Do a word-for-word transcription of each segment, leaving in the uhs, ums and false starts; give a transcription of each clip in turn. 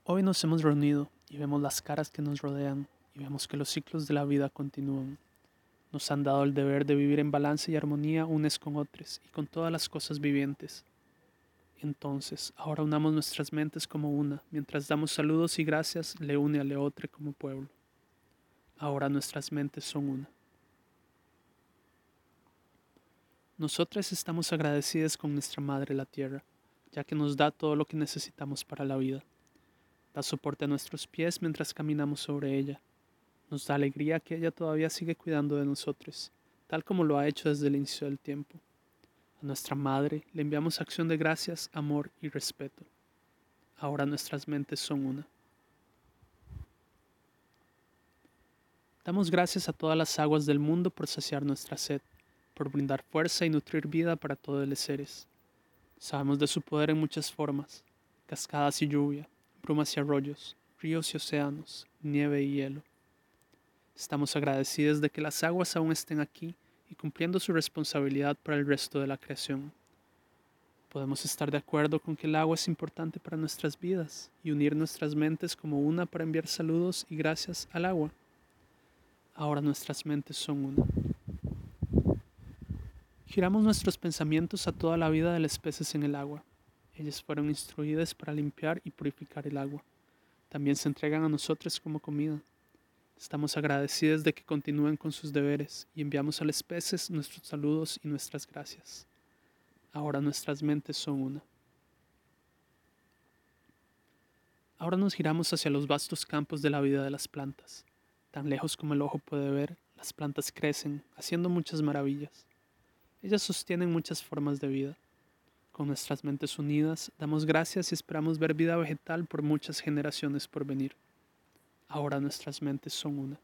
Hoy nos hemos reunido y vemos las caras que nos rodean y vemos que los ciclos de la vida continúan. Nos han dado el deber de vivir en balance y armonía unos con otros y con todas las cosas vivientes. Entonces, ahora unamos nuestras mentes como una, mientras damos saludos y gracias le une a Leotre como pueblo. Ahora nuestras mentes son una. Nosotras estamos agradecidas con nuestra Madre la Tierra, ya que nos da todo lo que necesitamos para la vida. Da soporte a nuestros pies mientras caminamos sobre ella. Nos da alegría que ella todavía sigue cuidando de nosotros, tal como lo ha hecho desde el inicio del tiempo. A nuestra Madre le enviamos acción de gracias, amor y respeto. Ahora nuestras mentes son una. Damos gracias a todas las aguas del mundo por saciar nuestra sed, por brindar fuerza y nutrir vida para todos los seres. Sabemos de su poder en muchas formas: cascadas y lluvia, brumas y arroyos, ríos y océanos, nieve y hielo. Estamos agradecidos de que las aguas aún estén aquí y cumpliendo su responsabilidad para el resto de la creación. Podemos estar de acuerdo con que el agua es importante para nuestras vidas y unir nuestras mentes como una para enviar saludos y gracias al agua. Ahora nuestras mentes son una. Giramos nuestros pensamientos a toda la vida de las especies en el agua. Ellas fueron instruidas para limpiar y purificar el agua. También se entregan a nosotros como comida. Estamos agradecidos de que continúen con sus deberes y enviamos a las especies nuestros saludos y nuestras gracias. Ahora nuestras mentes son una. Ahora nos giramos hacia los vastos campos de la vida de las plantas. Tan lejos como el ojo puede ver, las plantas crecen, haciendo muchas maravillas. Ellas sostienen muchas formas de vida. Con nuestras mentes unidas, damos gracias y esperamos ver vida vegetal por muchas generaciones por venir. Ahora nuestras mentes son una.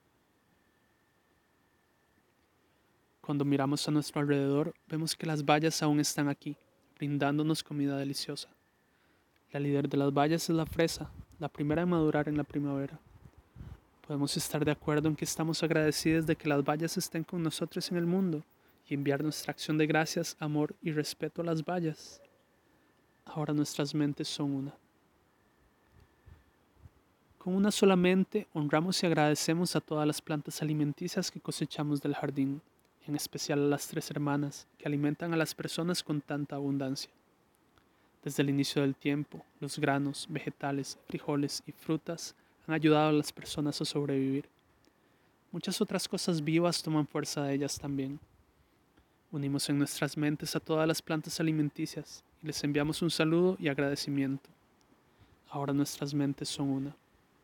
Cuando miramos a nuestro alrededor, vemos que las bayas aún están aquí, brindándonos comida deliciosa. La líder de las bayas es la fresa, la primera en madurar en la primavera. Podemos estar de acuerdo en que estamos agradecidos de que las bayas estén con nosotros en el mundo y enviar nuestra acción de gracias, amor y respeto a las bayas. Ahora nuestras mentes son una. Con una sola mente honramos y agradecemos a todas las plantas alimenticias que cosechamos del jardín, en especial a las tres hermanas que alimentan a las personas con tanta abundancia. Desde el inicio del tiempo, los granos, vegetales, frijoles y frutas han ayudado a las personas a sobrevivir. Muchas otras cosas vivas toman fuerza de ellas también. Unimos en nuestras mentes a todas las plantas alimenticias y les enviamos un saludo y agradecimiento. Ahora nuestras mentes son una.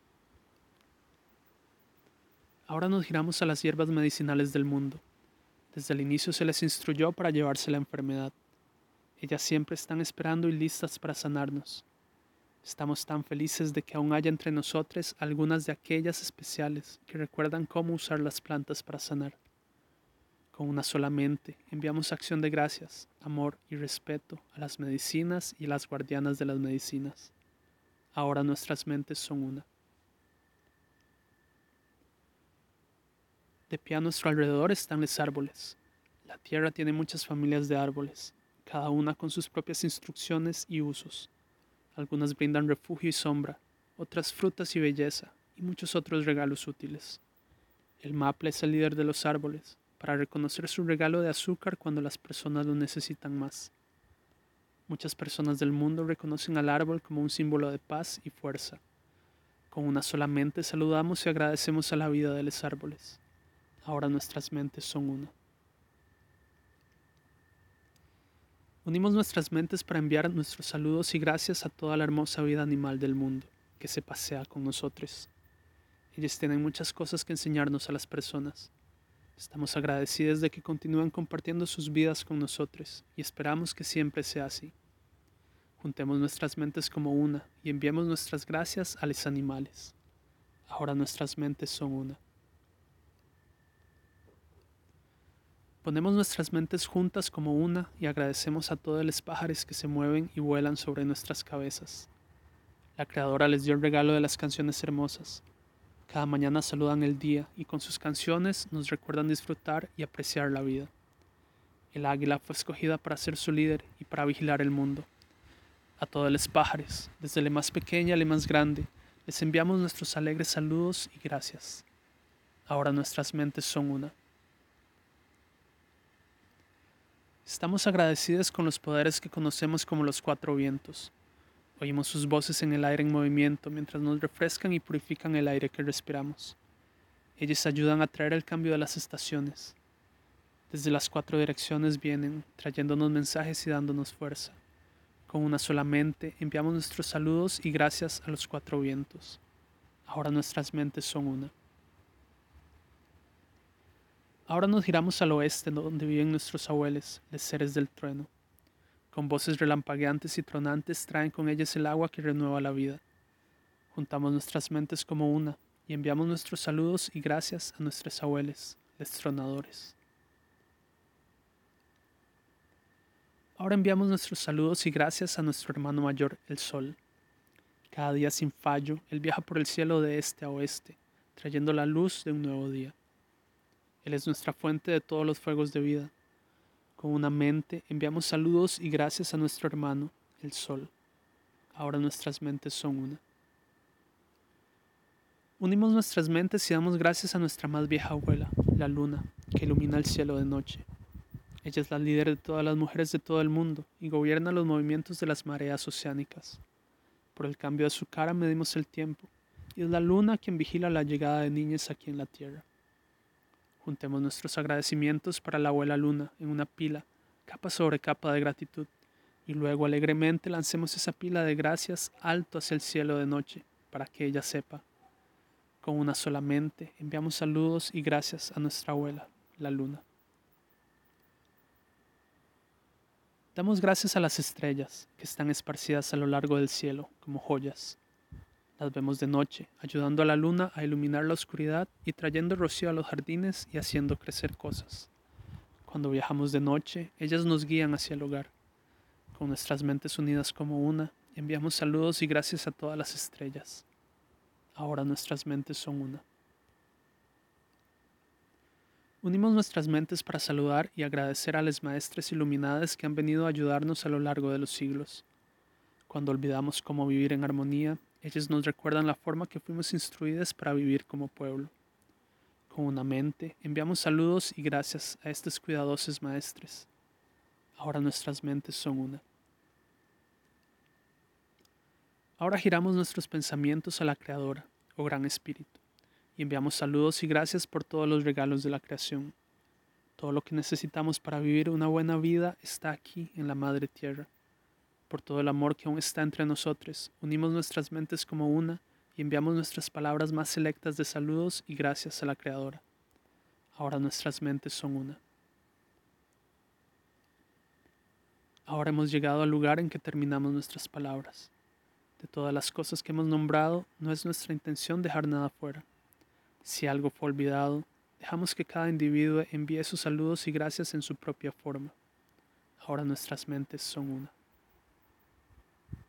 Ahora nos giramos a las hierbas medicinales del mundo. Desde el inicio se les instruyó para llevarse la enfermedad. Ellas siempre están esperando y listas para sanarnos. Estamos tan felices de que aún haya entre nosotros algunas de aquellas especiales que recuerdan cómo usar las plantas para sanar. Con una sola mente enviamos acción de gracias, amor y respeto a las medicinas y a las guardianas de las medicinas. Ahora nuestras mentes son una. De pie a nuestro alrededor están los árboles. La tierra tiene muchas familias de árboles, cada una con sus propias instrucciones y usos. Algunas brindan refugio y sombra, otras frutas y belleza, y muchos otros regalos útiles. El maple es el líder de los árboles, para reconocer su regalo de azúcar cuando las personas lo necesitan más. Muchas personas del mundo reconocen al árbol como un símbolo de paz y fuerza. Con una sola mente saludamos y agradecemos a la vida de los árboles. Ahora nuestras mentes son una. Unimos nuestras mentes para enviar nuestros saludos y gracias a toda la hermosa vida animal del mundo que se pasea con nosotros. Ellos tienen muchas cosas que enseñarnos a las personas. Estamos agradecidos de que continúen compartiendo sus vidas con nosotros y esperamos que siempre sea así. Juntemos nuestras mentes como una y enviemos nuestras gracias a los animales. Ahora nuestras mentes son una. Ponemos nuestras mentes juntas como una y agradecemos a todos los pájaros que se mueven y vuelan sobre nuestras cabezas. La Creadora les dio el regalo de las canciones hermosas. Cada mañana saludan el día y con sus canciones nos recuerdan disfrutar y apreciar la vida. El águila fue escogida para ser su líder y para vigilar el mundo. A todos los pájaros, desde el más pequeño al más grande, Les enviamos nuestros alegres saludos y gracias. Ahora nuestras mentes son una. Estamos agradecidos con los poderes que conocemos como los cuatro vientos. Oímos sus voces en el aire en movimiento mientras nos refrescan y purifican el aire que respiramos. Ellos ayudan a traer el cambio de las estaciones. Desde las cuatro direcciones vienen, trayéndonos mensajes y dándonos fuerza. Con una sola mente enviamos nuestros saludos y gracias a los cuatro vientos. Ahora nuestras mentes son una. Ahora nos giramos al oeste, donde viven nuestros abuelos, los seres del trueno. Con voces relampagueantes y tronantes traen con ellas el agua que renueva la vida. Juntamos nuestras mentes como una y enviamos nuestros saludos y gracias a nuestros abuelos, los tronadores. Ahora enviamos nuestros saludos y gracias a nuestro hermano mayor, el Sol. Cada día sin fallo, él viaja por el cielo de este a oeste, trayendo la luz de un nuevo día. Él es nuestra fuente de todos los fuegos de vida. Con una mente enviamos saludos y gracias a nuestro hermano, el Sol. Ahora nuestras mentes son una. Unimos nuestras mentes y damos gracias a nuestra más vieja abuela, la luna, que ilumina el cielo de noche. Ella es la líder de todas las mujeres de todo el mundo y gobierna los movimientos de las mareas oceánicas. Por el cambio de su cara medimos el tiempo, y es la luna quien vigila la llegada de niños aquí en la tierra. Juntemos nuestros agradecimientos para la abuela luna en una pila, capa sobre capa de gratitud, y luego alegremente lancemos esa pila de gracias alto hacia el cielo de noche, para que ella sepa. Con una sola mente enviamos saludos y gracias a nuestra abuela, la luna. Damos gracias a las estrellas que están esparcidas a lo largo del cielo como joyas. Las vemos de noche, ayudando a la luna a iluminar la oscuridad y trayendo rocío a los jardines y haciendo crecer cosas. Cuando viajamos de noche, ellas nos guían hacia el hogar. Con nuestras mentes unidas como una, enviamos saludos y gracias a todas las estrellas. Ahora nuestras mentes son una. Unimos nuestras mentes para saludar y agradecer a las maestras iluminadas que han venido a ayudarnos a lo largo de los siglos. Cuando olvidamos cómo vivir en armonía, ellas nos recuerdan la forma que fuimos instruidas para vivir como pueblo. Con una mente, enviamos saludos y gracias a estos cuidadosos maestres. Ahora nuestras mentes son una. Ahora giramos nuestros pensamientos a la Creadora, oh Gran Espíritu, y enviamos saludos y gracias por todos los regalos de la creación. Todo lo que necesitamos para vivir una buena vida está aquí en la Madre Tierra. Por todo el amor que aún está entre nosotros, unimos nuestras mentes como una y enviamos nuestras palabras más selectas de saludos y gracias a la Creadora. Ahora nuestras mentes son una. Ahora hemos llegado al lugar en que terminamos nuestras palabras. De todas las cosas que hemos nombrado, no es nuestra intención dejar nada fuera. Si algo fue olvidado, dejamos que cada individuo envíe sus saludos y gracias en su propia forma. Ahora nuestras mentes son una.